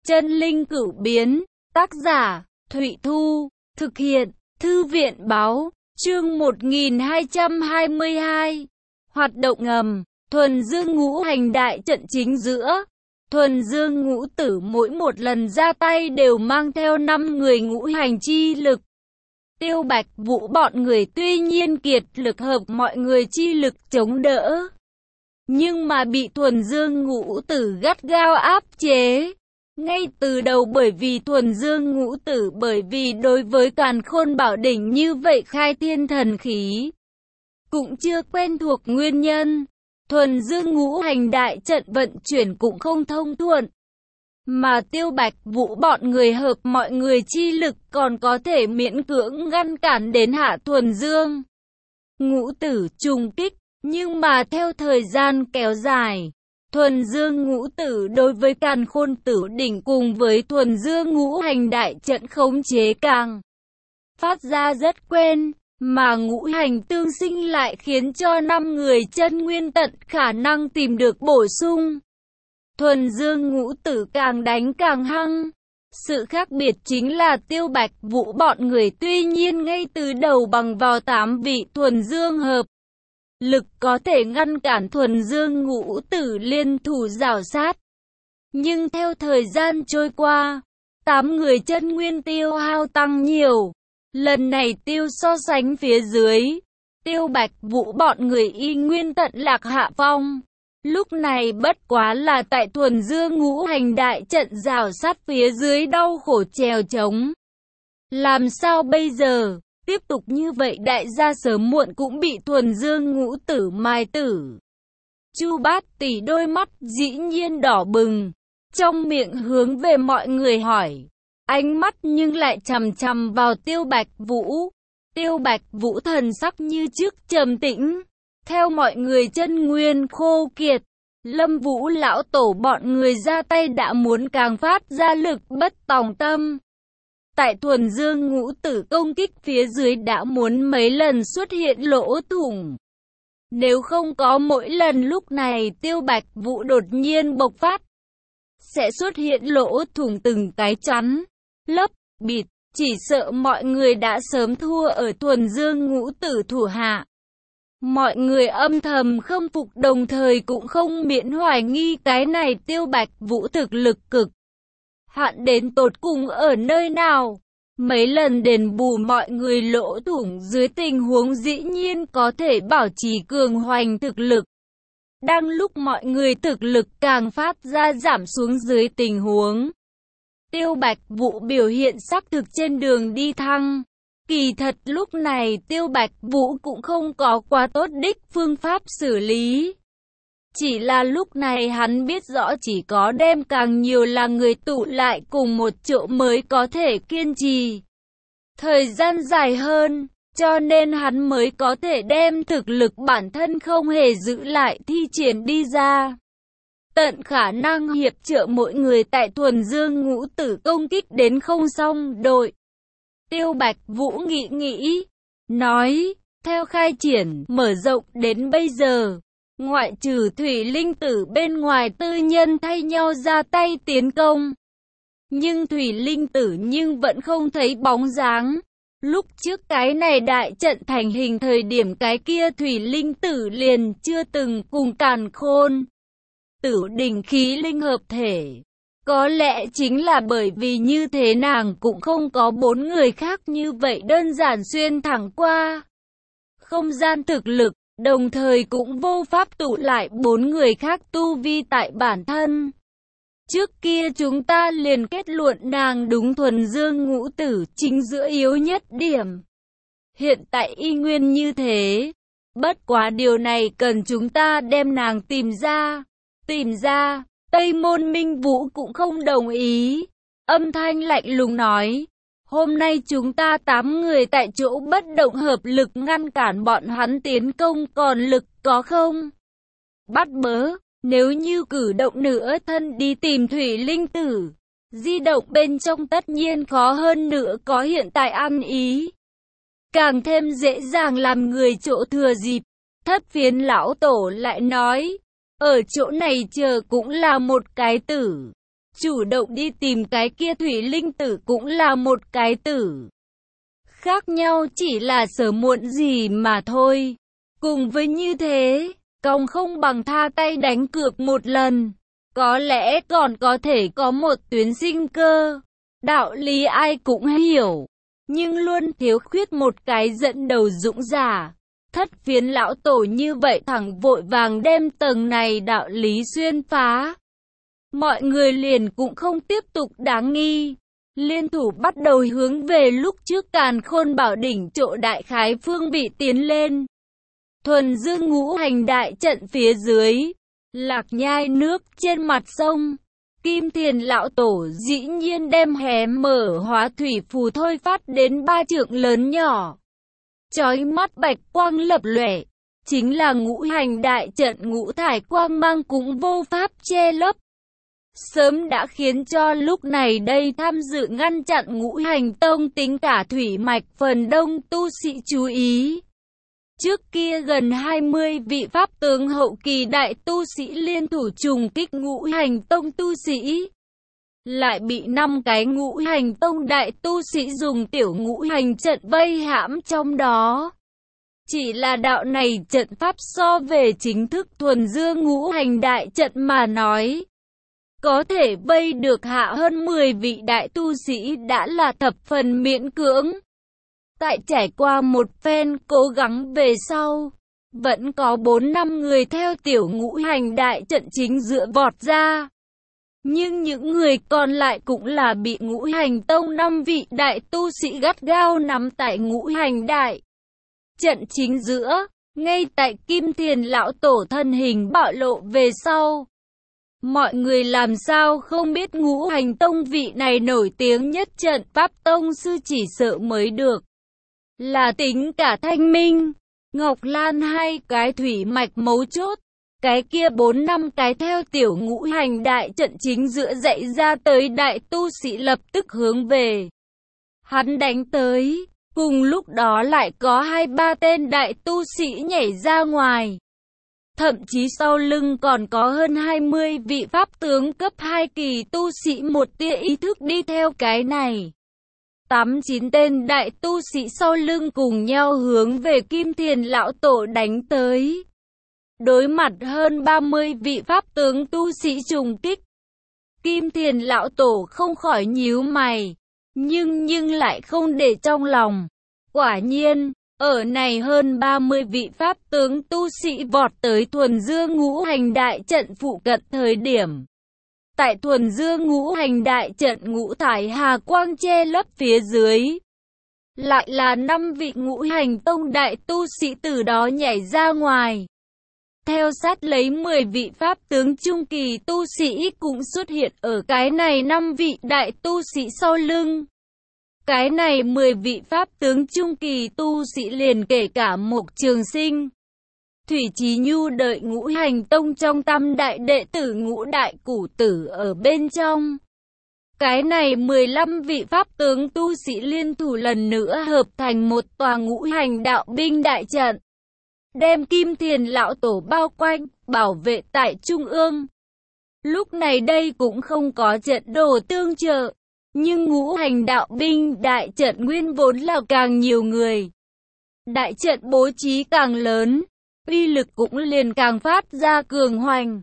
Chân linh cửu biến, tác giả, Thụy Thu, thực hiện, Thư viện báo, chương 1222. Hoạt động ngầm, thuần dương ngũ hành đại trận chính giữa. Thuần dương ngũ tử mỗi một lần ra tay đều mang theo 5 người ngũ hành chi lực. Tiêu Bạch Vũ bọn người tuy nhiên kiệt lực hợp mọi người chi lực chống đỡ, nhưng mà bị thuần dương ngũ tử gắt gao áp chế. Ngay từ đầu bởi vì thuần dương ngũ tử đối với Càn Khôn Bảo Đỉnh như vậy khai thiên thần khí cũng chưa quen thuộc nguyên nhân, thuần dương ngũ hành đại trận vận chuyển cũng không thông thuận. Mà Tiêu Bạch Vũ bọn người hợp mọi người chi lực còn có thể miễn cưỡng ngăn cản đến hạ thuần dương ngũ tử trùng kích, nhưng mà theo thời gian kéo dài, thuần dương ngũ tử đối với Càn Khôn Tử Đỉnh cùng với thuần dương ngũ hành đại trận khống chế càng phát ra rất quen, mà ngũ hành tương sinh lại khiến cho 5 người chân nguyên tận khả năng tìm được bổ sung. Thuần dương ngũ tử càng đánh càng hăng. Sự khác biệt chính là Tiêu Bạch Vũ bọn người tuy nhiên ngay từ đầu bằng vào 8 vị thuần dương hợp lực có thể ngăn cản thuần dương ngũ tử liên thủ rào sát. Nhưng theo thời gian trôi qua, 8 người chân nguyên tiêu hao tăng nhiều. Lần này tiêu so sánh phía dưới, Tiêu Bạch Vũ bọn người y nguyên tận lạc hạ phong. Lúc này bất quá là tại thuần dương ngũ hành đại trận rào sát phía dưới đau khổ trèo trống. Làm sao bây giờ? Tiếp tục như vậy đại gia sớm muộn cũng bị thuần dương ngũ tử mai tử. Chu Bát Tỷ đôi mắt dĩ nhiên đỏ bừng, trong miệng hướng về mọi người hỏi, ánh mắt nhưng lại chằm chằm vào Tiêu Bạch Vũ. Tiêu Bạch Vũ thần sắc như trước trầm tĩnh. Theo mọi người chân nguyên khô kiệt, Lâm Vũ lão tổ bọn người ra tay đã muốn càng phát ra lực bất tòng tâm. Tại thuần dương ngũ tử công kích phía dưới đã muốn mấy lần xuất hiện lỗ thủng. Nếu không có mỗi lần lúc này Tiêu Bạch Vũ đột nhiên bộc phát, sẽ xuất hiện lỗ thủng từng cái chắn, lấp, bịt, chỉ sợ mọi người đã sớm thua ở thuần dương ngũ tử thủ hạ. Mọi người âm thầm khâm phục đồng thời cũng không miễn hoài nghi cái này Tiêu Bạch Vũ thực lực cực hạn đến tột cùng ở nơi nào. Mấy lần đền bù mọi người lỗ thủng dưới tình huống dĩ nhiên có thể bảo trì cường hoành thực lực. Đang lúc mọi người thực lực càng phát ra giảm xuống dưới tình huống, Tiêu Bạch Vũ biểu hiện xác thực trên đường đi thăng. Kỳ thật lúc này Tiêu Bạch Vũ cũng không có quá tốt đích phương pháp xử lý. Chỉ là lúc này hắn biết rõ chỉ có đem càng nhiều là người tụ lại cùng một chỗ mới có thể kiên trì thời gian dài hơn, cho nên hắn mới có thể đem thực lực bản thân không hề giữ lại thi triển đi ra. Tận khả năng hiệp trợ mỗi người tại thuần dương ngũ tử công kích đến không xong đội. Tiêu Bạch Vũ nghĩ, nói, theo khai triển, mở rộng đến bây giờ, ngoại trừ Thủy Linh Tử bên ngoài tư nhân thay nhau ra tay tiến công. Nhưng Thủy Linh Tử nhưng vẫn không thấy bóng dáng. Lúc trước cái này đại trận thành hình thời điểm cái kia Thủy Linh Tử liền chưa từng cùng Càn Khôn Tử Đỉnh khí linh hợp thể. Có lẽ chính là bởi vì như thế nàng cũng không có 4 người khác như vậy đơn giản xuyên thẳng qua không gian thực lực, đồng thời cũng vô pháp tụ lại 4 người khác tu vi tại bản thân. Trước kia chúng ta liền kết luận nàng đúng thuần dương ngũ tử chính giữa yếu nhất điểm. Hiện tại y nguyên như thế. Bất quá điều này cần chúng ta đem nàng tìm ra. Tây Môn Minh Vũ cũng không đồng ý. Âm thanh lạnh lùng nói, hôm nay chúng ta 8 người tại chỗ bất động hợp lực ngăn cản bọn hắn tiến công, còn lực có không? Bắt bớ, nếu như cử động nửa thân đi tìm Thủy Linh Tử, di động bên trong tất nhiên khó hơn nữa có hiện tại ăn ý. Càng thêm dễ dàng làm người chỗ thừa dịp. Thất Phiến lão tổ lại nói, ở chỗ này chờ cũng là một cái tử. chủ động đi tìm cái kia thủy linh tử cũng là một cái tử. Khác nhau chỉ là sớm muộn gì mà thôi. Cùng với như thế, còng không bằng tha tay đánh cược một lần. Có lẽ còn có thể có một tuyến sinh cơ. Đạo lý ai cũng hiểu, nhưng luôn thiếu khuyết một cái dẫn đầu dũng giả. Thất phiến lão tổ như vậy thẳng vội vàng đem tầng này đạo lý xuyên phá. Mọi người liền cũng không tiếp tục đáng nghi. Liên thủ bắt đầu hướng về lúc trước Càn Khôn Bảo Đỉnh chỗ đại khái phương vị tiến lên. Thuần Dương ngũ hành đại trận phía dưới, Lạc Nhai nước trên mặt sông. Kim Thiền lão tổ dĩ nhiên đem hé mở hóa thủy phù thôi phát đến 3 trượng lớn nhỏ. Chói mắt bạch quang lập lòe, chính là ngũ hành đại trận ngũ thải quang mang cũng vô pháp che lấp. Sớm đã khiến cho lúc này đây tham dự ngăn chặn ngũ hành tông tính cả thủy mạch phần đông tu sĩ chú ý. Trước kia gần 20 vị pháp tướng hậu kỳ đại tu sĩ liên thủ trùng kích ngũ hành tông tu sĩ. Lại bị 5 cái ngũ hành tông đại tu sĩ dùng tiểu ngũ hành trận vây hãm trong đó. Chỉ là đạo này trận pháp so về chính thức thuần dương ngũ hành đại trận mà nói, có thể vây được hạ hơn 10 vị đại tu sĩ đã là thập phần miễn cưỡng. Tại trải qua một phen cố gắng về sau, vẫn có 4-5 người theo tiểu ngũ hành đại trận chính giữa vọt ra. Nhưng những người còn lại cũng là bị ngũ hành tông 5 vị đại tu sĩ gắt gao nắm tại ngũ hành đại trận chính giữa, ngay tại Kim Thiền lão tổ thân hình bạo lộ về sau. Mọi người làm sao không biết ngũ hành tông vị này nổi tiếng nhất trận pháp tông sư chỉ sợ mới được. Là tính cả Thanh Minh, Ngọc Lan hai cái thủy mạch mấu chốt. Cái kia 4-5 cái theo tiểu ngũ hành đại trận chính giữa dậy ra tới đại tu sĩ lập tức hướng về hắn đánh tới. Cùng lúc đó lại có 2-3 tên đại tu sĩ nhảy ra ngoài. Thậm chí sau lưng còn có hơn 20 vị pháp tướng cấp 2 kỳ tu sĩ một tia ý thức đi theo cái này. 8-9 tên đại tu sĩ sau lưng cùng nhau hướng về Kim Thiền lão tổ đánh tới. Đối mặt hơn 30 vị pháp tướng tu sĩ trùng kích, Kim Thiền lão tổ không khỏi nhíu mày, nhưng lại không để trong lòng. Quả nhiên, ở này hơn 30 vị pháp tướng tu sĩ vọt tới thuần dương ngũ hành đại trận phụ cận thời điểm. Tại thuần dương ngũ hành đại trận ngũ thải hà quang che lấp phía dưới, lại là 5 vị ngũ hành tông đại tu sĩ từ đó nhảy ra ngoài. Theo sát lấy 10 vị pháp tướng trung kỳ tu sĩ cũng xuất hiện ở cái này 5 vị đại tu sĩ sau lưng. Cái này 10 vị pháp tướng trung kỳ tu sĩ liền kể cả Mộc Trường Sinh, Thủy Chí Nhu đợi ngũ hành tông trong tam đại đệ tử ngũ đại củ tử ở bên trong. Cái này 15 vị pháp tướng tu sĩ liên thủ lần nữa hợp thành một tòa ngũ hành đạo binh đại trận, đem Kim Thiền lão tổ bao quanh, bảo vệ tại trung ương. Lúc này đây cũng không có trận đồ tương trợ, nhưng ngũ hành đạo binh đại trận nguyên vốn là càng nhiều người, đại trận bố trí càng lớn, uy lực cũng liền càng phát ra cường hoành.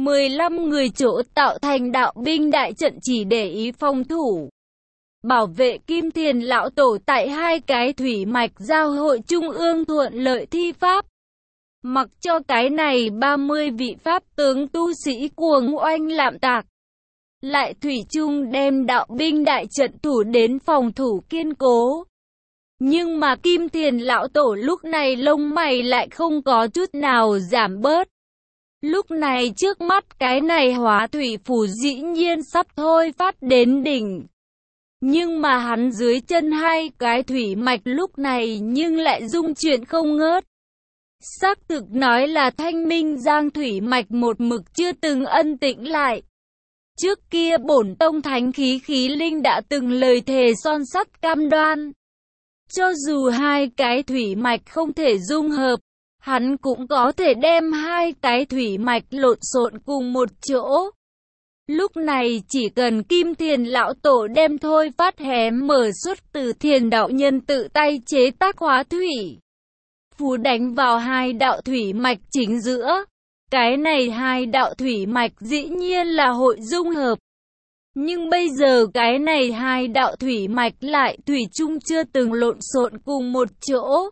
15 người chỗ tạo thành đạo binh đại trận chỉ để ý phòng thủ, bảo vệ Kim Thiền lão tổ tại 2 cái thủy mạch giao hội trung ương thuận lợi thi pháp. Mặc cho cái này 30 vị pháp tướng tu sĩ cuồng oanh lạm tạc, lại thủy chung đem đạo binh đại trận thủ đến phòng thủ kiên cố. Nhưng mà Kim Thiền lão tổ lúc này lông mày lại không có chút nào giảm bớt. Lúc này trước mắt cái này hóa thủy phù dĩ nhiên sắp thôi phát đến đỉnh. Nhưng mà hắn dưới chân 2 cái thủy mạch lúc này nhưng lại rung chuyển không ngớt. Xác thực nói là Thanh Minh Giang thủy mạch một mực chưa từng ân tĩnh lại. Trước kia bổn tông thánh khí linh đã từng lời thề son sắt cam đoan. Cho dù 2 cái thủy mạch không thể dung hợp, hắn cũng có thể đem 2 cái thủy mạch lộn xộn cùng một chỗ. Lúc này chỉ cần Kim Thiền lão tổ đem thôi phát hé mở xuất từ Thiền đạo nhân tự tay chế tác hóa thủy phù đánh vào hai đạo thủy mạch chính giữa. Cái này hai đạo thủy mạch dĩ nhiên là hội dung hợp. Nhưng bây giờ cái này hai đạo thủy mạch lại thủy chung chưa từng lộn xộn cùng một chỗ.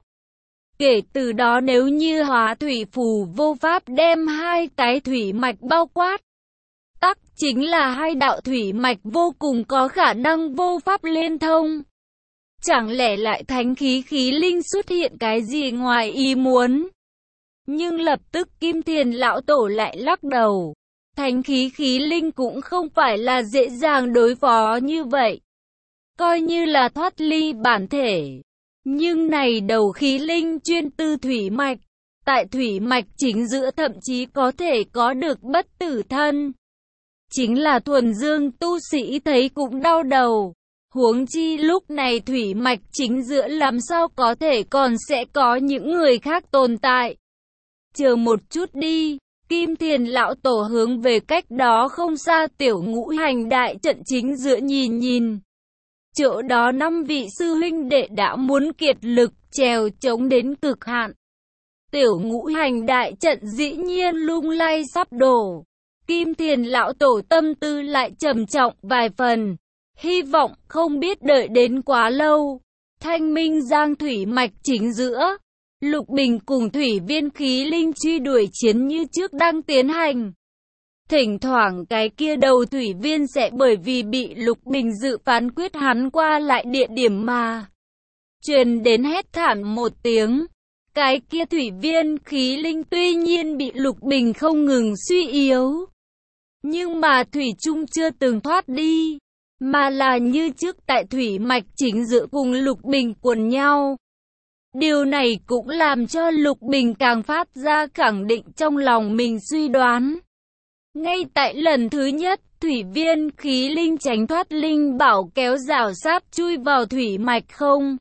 Kể từ đó nếu như hóa thủy phù vô pháp đem hai cái thủy mạch bao quát, tắc chính là hai đạo thủy mạch vô cùng có khả năng vô pháp liên thông. Chẳng lẽ lại thánh khí khí linh xuất hiện cái gì ngoài ý muốn? Nhưng lập tức Kim Thiền lão tổ lại lắc đầu. Thánh khí khí linh cũng không phải là dễ dàng đối phó như vậy. Coi như là thoát ly bản thể. Nhưng này đầu khí linh chuyên tư thủy mạch. Tại thủy mạch chính giữa thậm chí có thể có được bất tử thân. Chính là thuần dương tu sĩ thấy cũng đau đầu. Huống chi lúc này thủy mạch chính giữa làm sao có thể còn sẽ có những người khác tồn tại. Chờ một chút đi, Kim Thiền lão tổ hướng về cách đó không xa tiểu ngũ hành đại trận chính giữa nhìn nhìn. Chỗ đó 5 vị sư huynh đệ đã muốn kiệt lực trèo chống đến cực hạn. Tiểu ngũ hành đại trận dĩ nhiên lung lay sắp đổ. Kim Thiền lão tổ tâm tư lại trầm trọng vài phần. Hy vọng không biết đợi đến quá lâu. Thanh minh giang thủy mạch chính giữa. Lục Bình cùng thủy viên khí linh truy đuổi chiến như trước đang tiến hành. Thỉnh thoảng cái kia đầu thủy viên sẽ bởi vì bị Lục Bình dự phán quyết hắn qua lại địa điểm mà truyền đến hét thảm một tiếng. Cái kia thủy viên khí linh tuy nhiên bị Lục Bình không ngừng suy yếu, nhưng mà thủy chung chưa từng thoát đi, mà là như trước tại thủy mạch chính giữa cùng Lục Bình quần nhau. Điều này cũng làm cho Lục Bình càng phát ra khẳng định trong lòng mình suy đoán. Ngay tại lần thứ nhất, thủy viên khí linh tránh thoát linh bảo kéo rào sáp chui vào thủy mạch không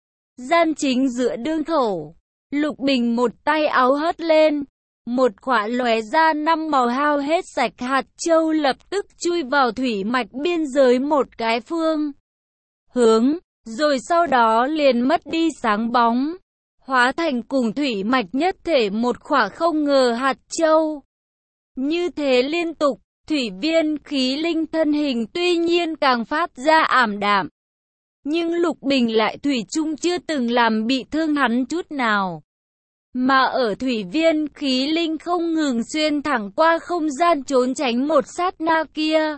gian chính giữa đương khẩu. Lục Bình một tay áo hất lên, một quả lóe ra 5 màu hao hết sạch hạt châu lập tức chui vào thủy mạch biên giới một cái phương hướng, rồi sau đó liền mất đi sáng bóng, hóa thành cùng thủy mạch nhất thể một quả không ngờ hạt châu. Như thế liên tục, thủy viên khí linh thân hình tuy nhiên càng phát ra ảm đạm, nhưng Lục Bình lại thủy chung chưa từng làm bị thương hắn chút nào. Mà ở thủy viên khí linh không ngừng xuyên thẳng qua không gian trốn tránh một sát na kia,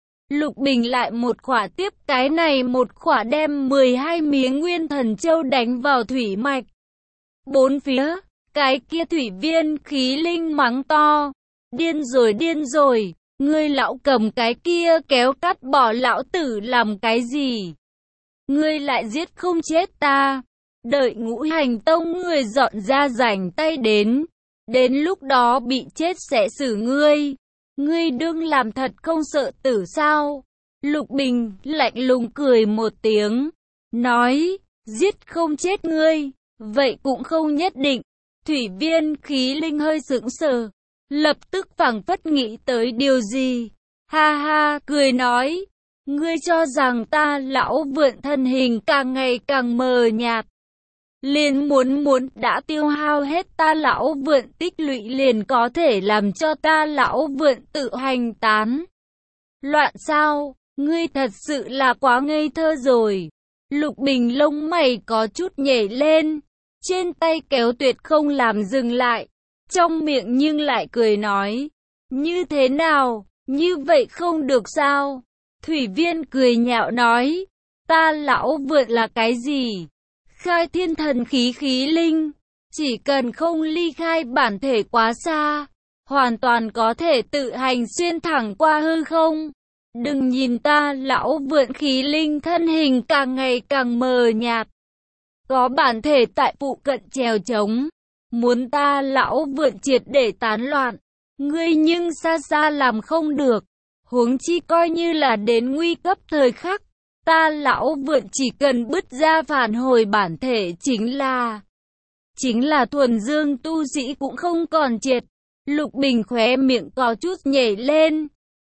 Lục Bình lại một khỏa tiếp cái này một khỏa đem 12 miếng nguyên thần châu đánh vào thủy mạch. Bốn phía, cái kia thủy viên khí linh mắng to. Điên rồi, ngươi lão cầm cái kia kéo cắt bỏ lão tử làm cái gì? Ngươi lại giết không chết ta. Đợi ngũ hành tông người dọn ra rảnh tay đến lúc đó bị chết sẽ xử ngươi. Ngươi đương làm thật không sợ tử sao? Lục Bình lạnh lùng cười một tiếng, nói, giết không chết ngươi, vậy cũng không nhất định. Thủy viên khí linh hơi sững sờ, lập tức phảng phất nghĩ tới điều gì. Ha ha, cười nói, ngươi cho rằng ta lão vượn thân hình càng ngày càng mờ nhạt, liền muốn đã tiêu hao hết ta lão vượn tích lũy liền có thể làm cho ta lão vượn tự hành tán loạn sao? Ngươi thật sự là quá ngây thơ rồi. Lục Bình lông mày có chút nhảy lên, trên tay kéo tuyệt không làm dừng lại, trong miệng nhưng lại cười nói, như thế nào, như vậy không được sao? Thủy viên cười nhạo nói, ta lão vượn là cái gì? Khai thiên thần khí khí linh, chỉ cần không ly khai bản thể quá xa, hoàn toàn có thể tự hành xuyên thẳng qua hư không. Đừng nhìn ta lão vượn khí linh thân hình càng ngày càng mờ nhạt, có bản thể tại phụ cận trèo trống, muốn ta lão vượn triệt để tán loạn, ngươi nhưng xa xa làm không được. Huống chi coi như là đến nguy cấp thời khắc, ta lão vượn chỉ cần bứt ra phản hồi bản thể chính là thuần dương tu sĩ cũng không còn triệt. Lục Bình khóe miệng có chút nhảy lên,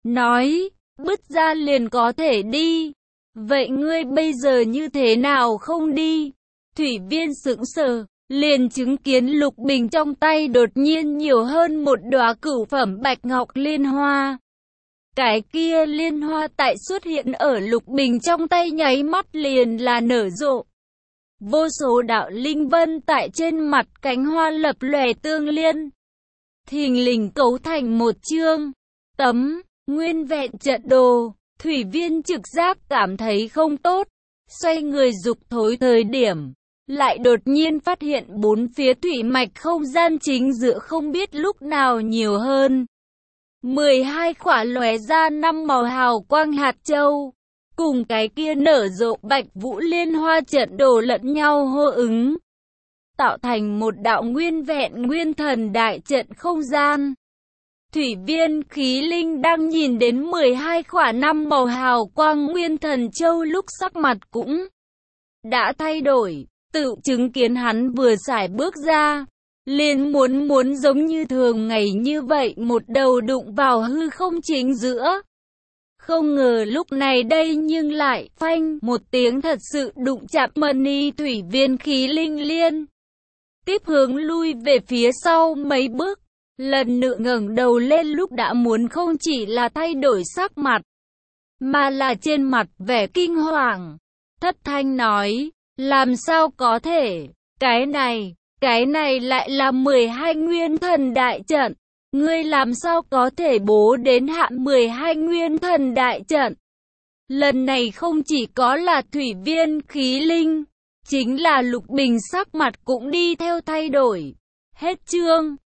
nói, bứt ra liền có thể đi. Vậy ngươi bây giờ như thế nào không đi? Thủy Viên sững sờ, liền chứng kiến Lục Bình trong tay đột nhiên nhiều hơn một đóa cửu phẩm bạch ngọc liên hoa. Cái kia liên hoa tại xuất hiện ở Lục Bình trong tay nháy mắt liền là nở rộ. Vô số đạo linh vân tại trên mặt cánh hoa lập lòe tương liên. Thình lình cấu thành một chương tấm nguyên vẹn trận đồ. Thủy Viên trực giác cảm thấy không tốt, xoay người dục thối thời điểm, lại đột nhiên phát hiện bốn phía thủy mạch không gian chính giữa không biết lúc nào nhiều hơn 12 khỏa lóe ra 5 màu hào quang hạt châu, cùng cái kia nở rộ bạch vũ liên hoa trận đồ lẫn nhau hô ứng, tạo thành một đạo nguyên vẹn nguyên thần đại trận không gian. Thủy Viên khí linh đang nhìn đến 12 khỏa 5 màu hào quang nguyên thần châu lúc sắc mặt cũng đã thay đổi, tự chứng kiến hắn vừa xài bước ra, liền muốn giống như thường ngày như vậy một đầu đụng vào hư không chính giữa. Không ngờ lúc này đây nhưng lại phanh một tiếng thật sự đụng chạm mani Thủy Viên khí linh liên tiếp hướng lui về phía sau mấy bước. Lần nữa ngẩng đầu lên lúc đã muốn không chỉ là thay đổi sắc mặt, mà là trên mặt vẻ kinh hoàng. Thất thanh nói, làm sao có thể, cái này lại là 12 nguyên thần đại trận, ngươi làm sao có thể bố đến hạn 12 nguyên thần đại trận. Lần này không chỉ có là Thủy Viên khí linh, chính là Lục Bình sắc mặt cũng đi theo thay đổi. Hết chương.